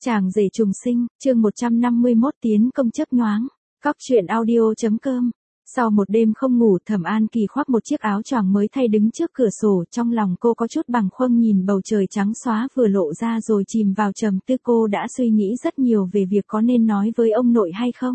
Chàng rể trùng sinh, chương 151 tiến công chớp nhoáng. Cóc truyện audio.com. Sau một đêm không ngủ, Thẩm An Kỳ khoác một chiếc áo choàng mới thay đứng trước cửa sổ, trong lòng cô có chút bàng khuâng nhìn bầu trời trắng xóa vừa lộ ra rồi chìm vào trầm tư. Cô đã suy nghĩ rất nhiều về việc có nên nói với ông nội hay không.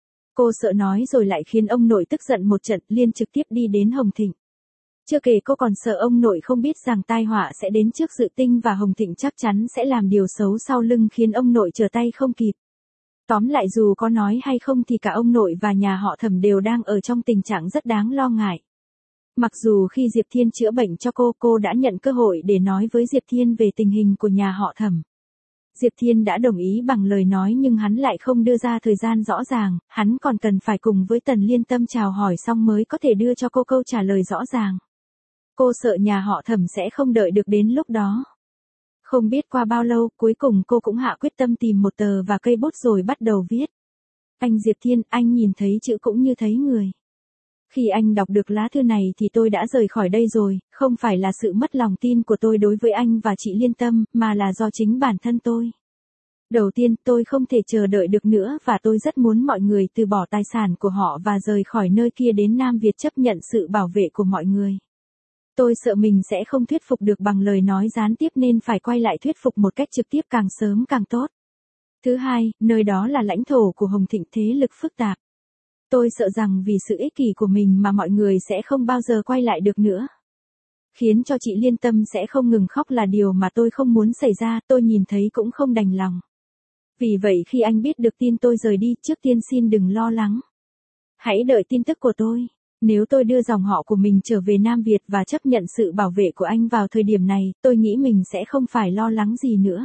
Cô sợ nói rồi lại khiến ông nội tức giận một trận, liền trực tiếp đi đến Hồng Thịnh. Chưa kể cô còn sợ ông nội không biết rằng tai họa sẽ đến trước Dự Tinh và Hồng Thịnh chắc chắn sẽ làm điều xấu sau lưng khiến ông nội trở tay không kịp. Tóm lại dù có nói hay không thì cả ông nội và nhà họ Thẩm đều đang ở trong tình trạng rất đáng lo ngại. Mặc dù khi Diệp Thiên chữa bệnh cho cô đã nhận cơ hội để nói với Diệp Thiên về tình hình của nhà họ Thẩm. Diệp Thiên đã đồng ý bằng lời nói nhưng hắn lại không đưa ra thời gian rõ ràng, hắn còn cần phải cùng với Tần Liên Tâm chào hỏi xong mới có thể đưa cho cô câu trả lời rõ ràng. Cô sợ nhà họ Thẩm sẽ không đợi được đến lúc đó. Không biết qua bao lâu, cuối cùng cô cũng hạ quyết tâm tìm một tờ và cây bút rồi bắt đầu viết. Anh Diệp Thiên, anh nhìn thấy chữ cũng như thấy người. Khi anh đọc được lá thư này thì tôi đã rời khỏi đây rồi, không phải là sự mất lòng tin của tôi đối với anh và chị Liên Tâm, mà là do chính bản thân tôi. Đầu tiên, tôi không thể chờ đợi được nữa và tôi rất muốn mọi người từ bỏ tài sản của họ và rời khỏi nơi kia đến Nam Việt chấp nhận sự bảo vệ của mọi người. Tôi sợ mình sẽ không thuyết phục được bằng lời nói gián tiếp nên phải quay lại thuyết phục một cách trực tiếp càng sớm càng tốt. Thứ hai, nơi đó là lãnh thổ của Hồng Thịnh, thế lực phức tạp. Tôi sợ rằng vì sự ích kỷ của mình mà mọi người sẽ không bao giờ quay lại được nữa. Khiến cho chị Liên Tâm sẽ không ngừng khóc là điều mà tôi không muốn xảy ra, tôi nhìn thấy cũng không đành lòng. Vì vậy khi anh biết được tin tôi rời đi, trước tiên xin đừng lo lắng. Hãy đợi tin tức của tôi. Nếu tôi đưa dòng họ của mình trở về Nam Việt và chấp nhận sự bảo vệ của anh vào thời điểm này, tôi nghĩ mình sẽ không phải lo lắng gì nữa.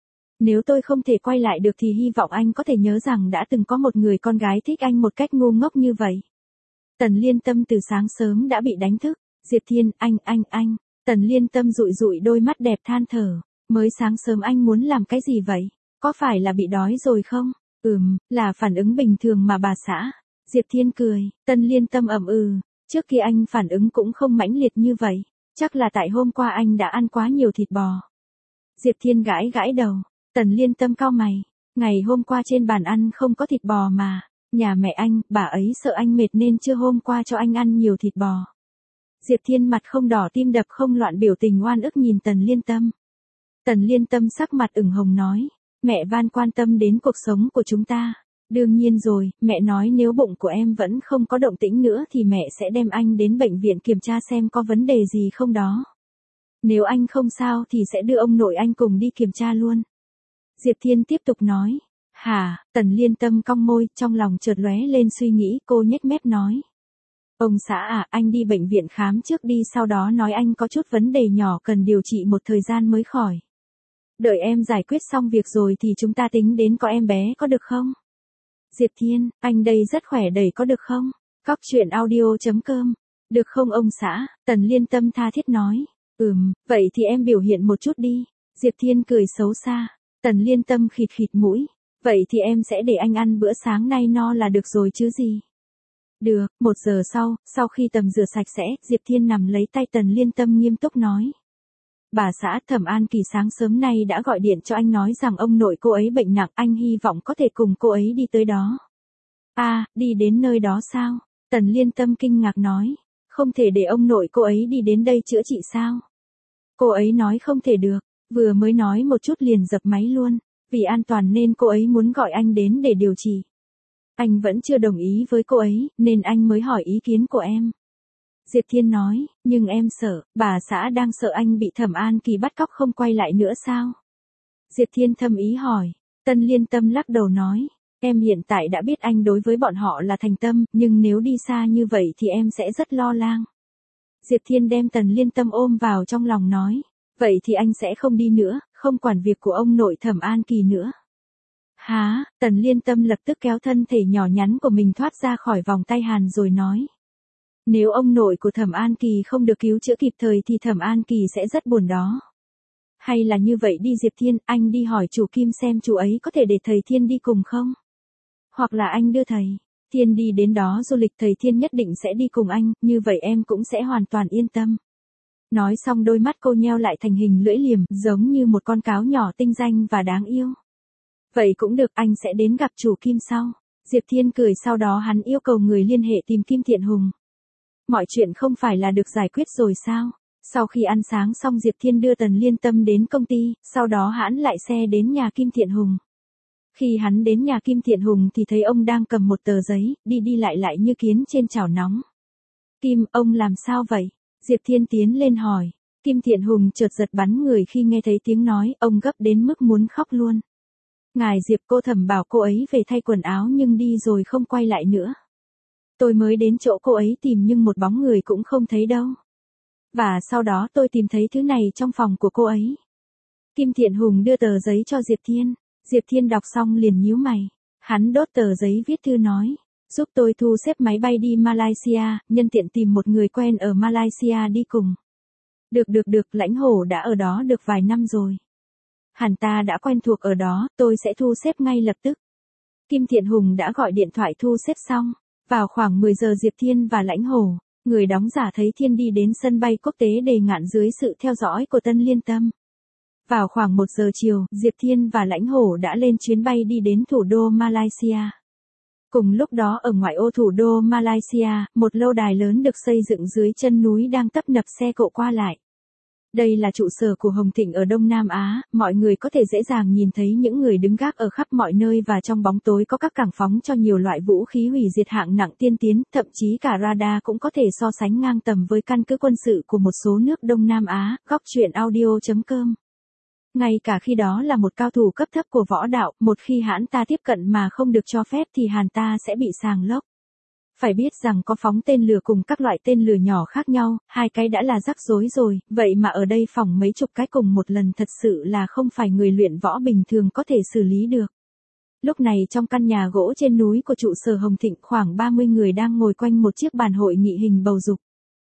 Nếu tôi không thể quay lại được thì hy vọng anh có thể nhớ rằng đã từng có một người con gái thích anh một cách ngu ngốc như vậy. Tần Liên Tâm từ sáng sớm đã bị đánh thức. Diệp Thiên, anh. Tần Liên Tâm dụi dụi đôi mắt đẹp than thở. Mới sáng sớm anh muốn làm cái gì vậy? Có phải là bị đói rồi không? Là phản ứng bình thường mà bà xã. Diệp Thiên cười, Tần Liên Tâm trước kia anh phản ứng cũng không mãnh liệt như vậy, chắc là tại hôm qua anh đã ăn quá nhiều thịt bò. Diệp Thiên gãi đầu, Tần Liên Tâm cau mày, ngày hôm qua trên bàn ăn không có thịt bò mà, nhà mẹ anh, bà ấy sợ anh mệt nên chưa hôm qua cho anh ăn nhiều thịt bò. Diệp Thiên mặt không đỏ tim đập không loạn biểu tình oan ức nhìn Tần Liên Tâm. Tần Liên Tâm sắc mặt ửng hồng nói, mẹ Van quan tâm đến cuộc sống của chúng ta. Đương nhiên rồi, mẹ nói nếu bụng của em vẫn không có động tĩnh nữa thì mẹ sẽ đem anh đến bệnh viện kiểm tra xem có vấn đề gì không đó. Nếu anh không sao thì sẽ đưa ông nội anh cùng đi kiểm tra luôn. Diệp Thiên tiếp tục nói. Hả, Tần Liên Tâm cong môi, trong lòng chợt lóe lên suy nghĩ, cô nhếch mép nói. Ông xã anh đi bệnh viện khám trước đi, sau đó nói anh có chút vấn đề nhỏ cần điều trị một thời gian mới khỏi. Đợi em giải quyết xong việc rồi thì chúng ta tính đến có em bé có được không? Diệp Thiên, anh đây rất khỏe đầy có được không? Cóc truyện audio.com. Được không ông xã? Tần Liên Tâm tha thiết nói. Vậy thì em biểu hiện một chút đi. Diệp Thiên cười xấu xa. Tần Liên Tâm khịt mũi. Vậy thì em sẽ để anh ăn bữa sáng nay no là được rồi chứ gì? Được, 1 giờ sau khi tầm rửa sạch sẽ, Diệp Thiên nằm lấy tay Tần Liên Tâm nghiêm túc nói. Bà xã, Thẩm An Kỳ sáng sớm nay đã gọi điện cho anh nói rằng ông nội cô ấy bệnh nặng, anh hy vọng có thể cùng cô ấy đi tới đó. Đi đến nơi đó sao? Tần Liên Tâm kinh ngạc nói, không thể để ông nội cô ấy đi đến đây chữa trị sao? Cô ấy nói không thể được, vừa mới nói một chút liền dập máy luôn, vì an toàn nên cô ấy muốn gọi anh đến để điều trị. Anh vẫn chưa đồng ý với cô ấy, nên anh mới hỏi ý kiến của em. Diệp Thiên nói, nhưng em sợ, bà xã đang sợ anh bị Thẩm An Kỳ bắt cóc không quay lại nữa sao? Diệp Thiên thâm ý hỏi, Tần Liên Tâm lắc đầu nói, em hiện tại đã biết anh đối với bọn họ là thành tâm, nhưng nếu đi xa như vậy thì em sẽ rất lo lắng. Diệp Thiên đem Tần Liên Tâm ôm vào trong lòng nói, vậy thì anh sẽ không đi nữa, không quản việc của ông nội Thẩm An Kỳ nữa. Hả, Tần Liên Tâm lập tức kéo thân thể nhỏ nhắn của mình thoát ra khỏi vòng tay Hàn rồi nói. Nếu ông nội của Thẩm An Kỳ không được cứu chữa kịp thời thì Thẩm An Kỳ sẽ rất buồn đó. Hay là như vậy đi Diệp Thiên, anh đi hỏi chủ Kim xem chú ấy có thể để thầy Thiên đi cùng không? Hoặc là anh đưa thầy Thiên đi đến đó du lịch, thầy Thiên nhất định sẽ đi cùng anh, như vậy em cũng sẽ hoàn toàn yên tâm. Nói xong đôi mắt cô nheo lại thành hình lưỡi liềm, giống như một con cáo nhỏ tinh danh và đáng yêu. Vậy cũng được, anh sẽ đến gặp chủ Kim sau. Diệp Thiên cười, sau đó hắn yêu cầu người liên hệ tìm Kim Thiện Hùng. Mọi chuyện không phải là được giải quyết rồi sao? Sau khi ăn sáng xong Diệp Thiên đưa Tần Liên Tâm đến công ty, sau đó hãn lại xe đến nhà Kim Thiện Hùng. Khi hắn đến nhà Kim Thiện Hùng thì thấy ông đang cầm một tờ giấy, đi đi lại lại như kiến trên chảo nóng. Kim, ông làm sao vậy? Diệp Thiên tiến lên hỏi. Kim Thiện Hùng chợt giật bắn người khi nghe thấy tiếng nói, ông gấp đến mức muốn khóc luôn. Ngài Diệp, cô Thẩm bảo cô ấy về thay quần áo nhưng đi rồi không quay lại nữa. Tôi mới đến chỗ cô ấy tìm nhưng một bóng người cũng không thấy đâu. Và sau đó tôi tìm thấy thứ này trong phòng của cô ấy. Kim Thiện Hùng đưa tờ giấy cho Diệp Thiên. Diệp Thiên đọc xong liền nhíu mày. Hắn đốt tờ giấy viết thư nói. Giúp tôi thu xếp máy bay đi Malaysia, nhân tiện tìm một người quen ở Malaysia đi cùng. Được, Lãnh Hổ đã ở đó được vài năm rồi. Hẳn ta đã quen thuộc ở đó, tôi sẽ thu xếp ngay lập tức. Kim Thiện Hùng đã gọi điện thoại thu xếp xong. Vào khoảng 10 giờ Diệp Thiên và Lãnh Hổ, người đóng giả thấy Thiên đi đến sân bay quốc tế Đề Ngạn dưới sự theo dõi của Tân Liên Tâm. Vào khoảng 1 giờ chiều, Diệp Thiên và Lãnh Hổ đã lên chuyến bay đi đến thủ đô Malaysia. Cùng lúc đó ở ngoại ô thủ đô Malaysia, một lâu đài lớn được xây dựng dưới chân núi đang tấp nập xe cộ qua lại. Đây là trụ sở của Hồng Thịnh ở Đông Nam Á, mọi người có thể dễ dàng nhìn thấy những người đứng gác ở khắp mọi nơi và trong bóng tối có các cảng phóng cho nhiều loại vũ khí hủy diệt hạng nặng tiên tiến, thậm chí cả radar cũng có thể so sánh ngang tầm với căn cứ quân sự của một số nước Đông Nam Á. Góc truyện audio.com. Ngay cả khi đó là một cao thủ cấp thấp của võ đạo, một khi hãn ta tiếp cận mà không được cho phép thì hàn ta sẽ bị sàng lốc. Phải biết rằng có phóng tên lửa cùng các loại tên lửa nhỏ khác nhau, hai cái đã là rắc rối rồi, vậy mà ở đây phỏng mấy chục cái cùng một lần thật sự là không phải người luyện võ bình thường có thể xử lý được. Lúc này trong căn nhà gỗ trên núi của trụ sở Hồng Thịnh khoảng 30 người đang ngồi quanh một chiếc bàn hội nghị hình bầu dục.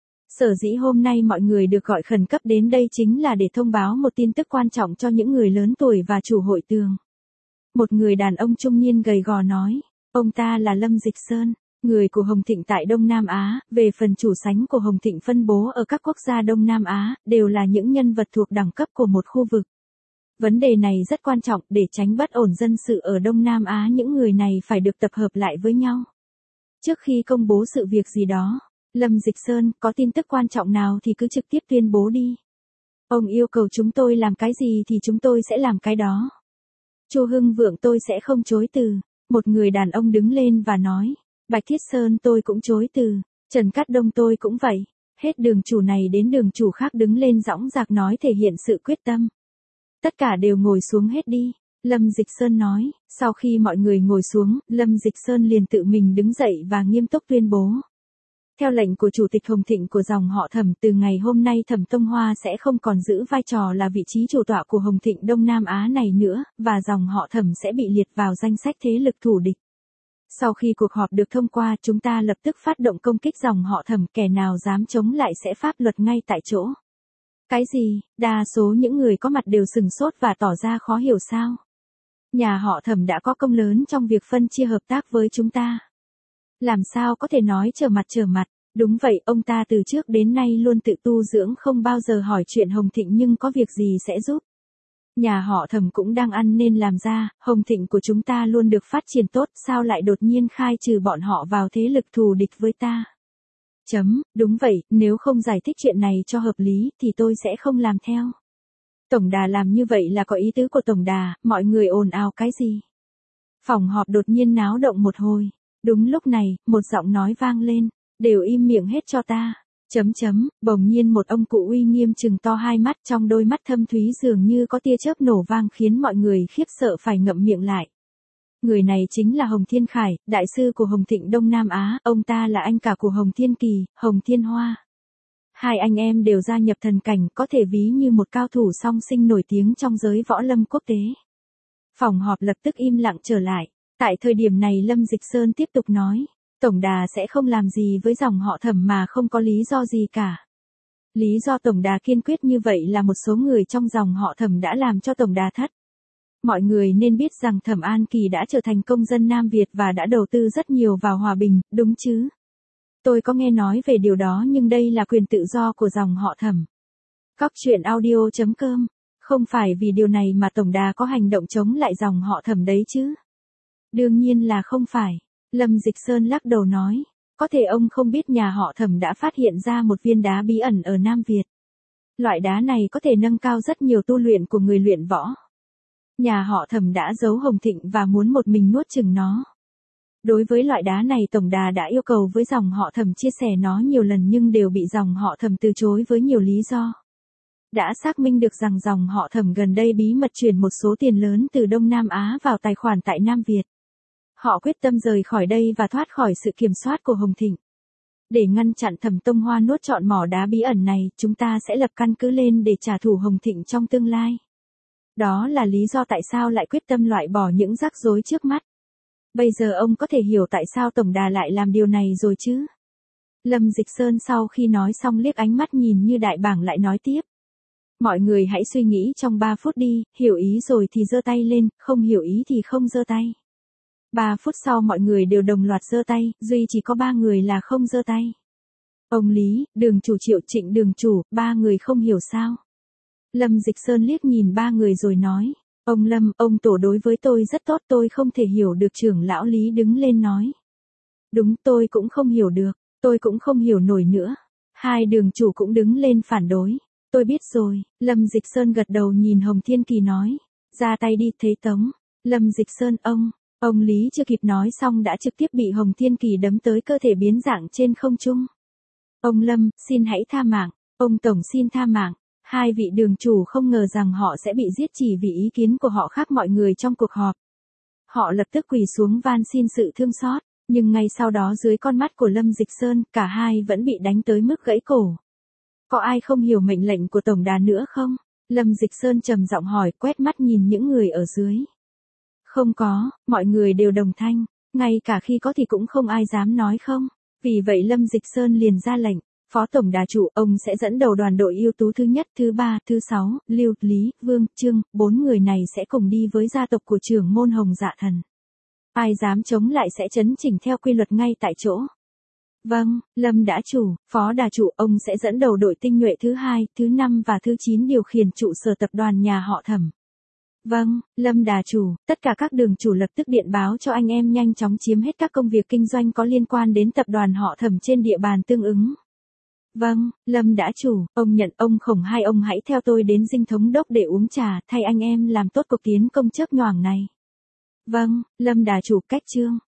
Sở dĩ hôm nay mọi người được gọi khẩn cấp đến đây chính là để thông báo một tin tức quan trọng cho những người lớn tuổi và chủ hội tường. Một người đàn ông trung niên gầy gò nói, ông ta là Lâm Dịch Sơn. Người của Hồng Thịnh tại Đông Nam Á, về phần chủ sánh của Hồng Thịnh phân bố ở các quốc gia Đông Nam Á, đều là những nhân vật thuộc đẳng cấp của một khu vực. Vấn đề này rất quan trọng, để tránh bất ổn dân sự ở Đông Nam Á, những người này phải được tập hợp lại với nhau. Trước khi công bố sự việc gì đó, Lâm Dịch Sơn, có tin tức quan trọng nào thì cứ trực tiếp tuyên bố đi. Ông yêu cầu chúng tôi làm cái gì thì chúng tôi sẽ làm cái đó. Chu Hưng Vượng, tôi sẽ không chối từ. Một người đàn ông đứng lên và nói. Bạch Thiết Sơn, tôi cũng chối từ. Trần Cát Đông, tôi cũng vậy. Hết đường chủ này đến đường chủ khác đứng lên dõng dạc nói thể hiện sự quyết tâm. Tất cả đều ngồi xuống hết đi. Lâm Dịch Sơn nói. Sau khi mọi người ngồi xuống, Lâm Dịch Sơn liền tự mình đứng dậy và nghiêm túc tuyên bố. Theo lệnh của Chủ tịch Hồng Thịnh của dòng họ Thẩm, từ ngày hôm nay Thẩm Tông Hoa sẽ không còn giữ vai trò là vị trí chủ tọa của Hồng Thịnh Đông Nam Á này nữa, và dòng họ Thẩm sẽ bị liệt vào danh sách thế lực thù địch. Sau khi cuộc họp được thông qua, chúng ta lập tức phát động công kích dòng họ Thẩm, kẻ nào dám chống lại sẽ pháp luật ngay tại chỗ. Cái gì? Đa số những người có mặt đều sừng sốt và tỏ ra khó hiểu sao? Nhà họ Thẩm đã có công lớn trong việc phân chia hợp tác với chúng ta. Làm sao có thể nói trở mặt, đúng vậy, ông ta từ trước đến nay luôn tự tu dưỡng, không bao giờ hỏi chuyện Hồng Thịnh nhưng có việc gì sẽ giúp. Nhà họ Thẩm cũng đang ăn nên làm ra, Hồng Thịnh của chúng ta luôn được phát triển tốt, sao lại đột nhiên khai trừ bọn họ vào thế lực thù địch với ta? Đúng vậy, nếu không giải thích chuyện này cho hợp lý thì tôi sẽ không làm theo. Tổng đà làm như vậy là có ý tứ của tổng đà, mọi người ồn ào cái gì? Phòng họp đột nhiên náo động một hồi. Đúng lúc này, một giọng nói vang lên, đều im miệng hết cho ta. Bỗng nhiên một ông cụ uy nghiêm trừng to hai mắt, trong đôi mắt thâm thúy dường như có tia chớp nổ vang khiến mọi người khiếp sợ phải ngậm miệng lại. Người này chính là Hồng Thiên Khải, đại sư của Hồng Thịnh Đông Nam Á, ông ta là anh cả của Hồng Thiên Kỳ, Hồng Thiên Hoa. Hai anh em đều gia nhập thần cảnh, có thể ví như một cao thủ song sinh nổi tiếng trong giới võ lâm quốc tế. Phòng họp lập tức im lặng trở lại. Tại thời điểm này Lâm Dịch Sơn tiếp tục nói, Tổng đà sẽ không làm gì với dòng họ Thẩm mà không có lý do gì cả. Lý do Tổng đà kiên quyết như vậy là một số người trong dòng họ Thẩm đã làm cho Tổng đà thất. Mọi người nên biết rằng Thẩm An Kỳ đã trở thành công dân Nam Việt và đã đầu tư rất nhiều vào hòa bình, đúng chứ? Tôi có nghe nói về điều đó nhưng đây là quyền tự do của dòng họ Thẩm. Góc truyện audio.com Không phải vì điều này mà tổng đà có hành động chống lại dòng họ Thẩm đấy chứ? Đương nhiên là không phải. Lâm Dịch Sơn lắc đầu nói. Có thể ông không biết nhà họ Thẩm đã phát hiện ra một viên đá bí ẩn ở Nam Việt. Loại đá này có thể nâng cao rất nhiều tu luyện của người luyện võ. Nhà họ Thẩm đã giấu Hồng Thịnh và muốn một mình nuốt chửng nó. Đối với loại đá này tổng đà đã yêu cầu với dòng họ Thẩm chia sẻ nó nhiều lần nhưng đều bị dòng họ Thẩm từ chối với nhiều lý do. Đã xác minh được rằng dòng họ Thẩm gần đây bí mật chuyển một số tiền lớn từ Đông Nam Á vào tài khoản tại Nam Việt. Họ quyết tâm rời khỏi đây và thoát khỏi sự kiểm soát của Hồng Thịnh. Để ngăn chặn Thẩm Tông Hoa nuốt trọn mỏ đá bí ẩn này, chúng ta sẽ lập căn cứ lên để trả thù Hồng Thịnh trong tương lai. Đó là lý do tại sao lại quyết tâm loại bỏ những rắc rối trước mắt. Bây giờ ông có thể hiểu tại sao tổng đà lại làm điều này rồi chứ? Lâm Dịch Sơn sau khi nói xong liếc ánh mắt nhìn như đại bảng lại nói tiếp. Mọi người hãy suy nghĩ trong 3 phút đi, hiểu ý rồi thì giơ tay lên, không hiểu ý thì không giơ tay. 3 phút sau mọi người đều đồng loạt giơ tay, duy chỉ có 3 người là không giơ tay. Ông Lý, Đường chủ Triệu Trịnh Đường chủ, 3 người không hiểu sao? Lâm Dịch Sơn liếc nhìn 3 người rồi nói. Ông Lâm, ông tổ đối với tôi rất tốt, tôi không thể hiểu được. Trưởng lão Lý đứng lên nói. Đúng, tôi cũng không hiểu được, tôi cũng không hiểu nổi nữa. 2 đường chủ cũng đứng lên phản đối. Tôi biết rồi, Lâm Dịch Sơn gật đầu nhìn Hồng Thiên Kỳ nói. Ra tay đi Thế Tống. Lâm Dịch Sơn ông Lý chưa kịp nói xong đã trực tiếp bị Hồng Thiên Kỳ đấm tới cơ thể biến dạng trên không trung. Ông Lâm, xin hãy tha mạng, ông Tổng xin tha mạng. 2 vị đường chủ không ngờ rằng họ sẽ bị giết chỉ vì ý kiến của họ khác mọi người trong cuộc họp. Họ lập tức quỳ xuống van xin sự thương xót, nhưng ngay sau đó dưới con mắt của Lâm Dịch Sơn, cả hai vẫn bị đánh tới mức gãy cổ. Có ai không hiểu mệnh lệnh của tổng đà nữa không? Lâm Dịch Sơn trầm giọng hỏi, quét mắt nhìn những người ở dưới. Không có, mọi người đều đồng thanh, ngay cả khi có thì cũng không ai dám nói không. Vì vậy Lâm Dịch Sơn liền ra lệnh. Phó tổng đà chủ, ông sẽ dẫn đầu đoàn đội ưu tú thứ nhất, thứ 3, thứ 6, Lưu, Lý, Vương, Trương, 4 người này sẽ cùng đi với gia tộc của trưởng môn Hồng Dạ Thần. Ai dám chống lại sẽ chấn chỉnh theo quy luật ngay tại chỗ. Vâng, Lâm đà chủ, phó đà chủ, ông sẽ dẫn đầu đội tinh nhuệ thứ 2, thứ 5 và thứ 9 điều khiển trụ sở tập đoàn nhà họ Thẩm. Vâng, Lâm đà chủ, tất cả các đường chủ lập tức điện báo cho anh em nhanh chóng chiếm hết các công việc kinh doanh có liên quan đến tập đoàn họ Thẩm trên địa bàn tương ứng. Vâng, Lâm đà chủ, ông Nhận, ông Khổng, hai ông hãy theo tôi đến Dinh Thống đốc để uống trà, thay anh em làm tốt cuộc tiến công chớp nhoàng này. Vâng, Lâm đà chủ, cách Trương.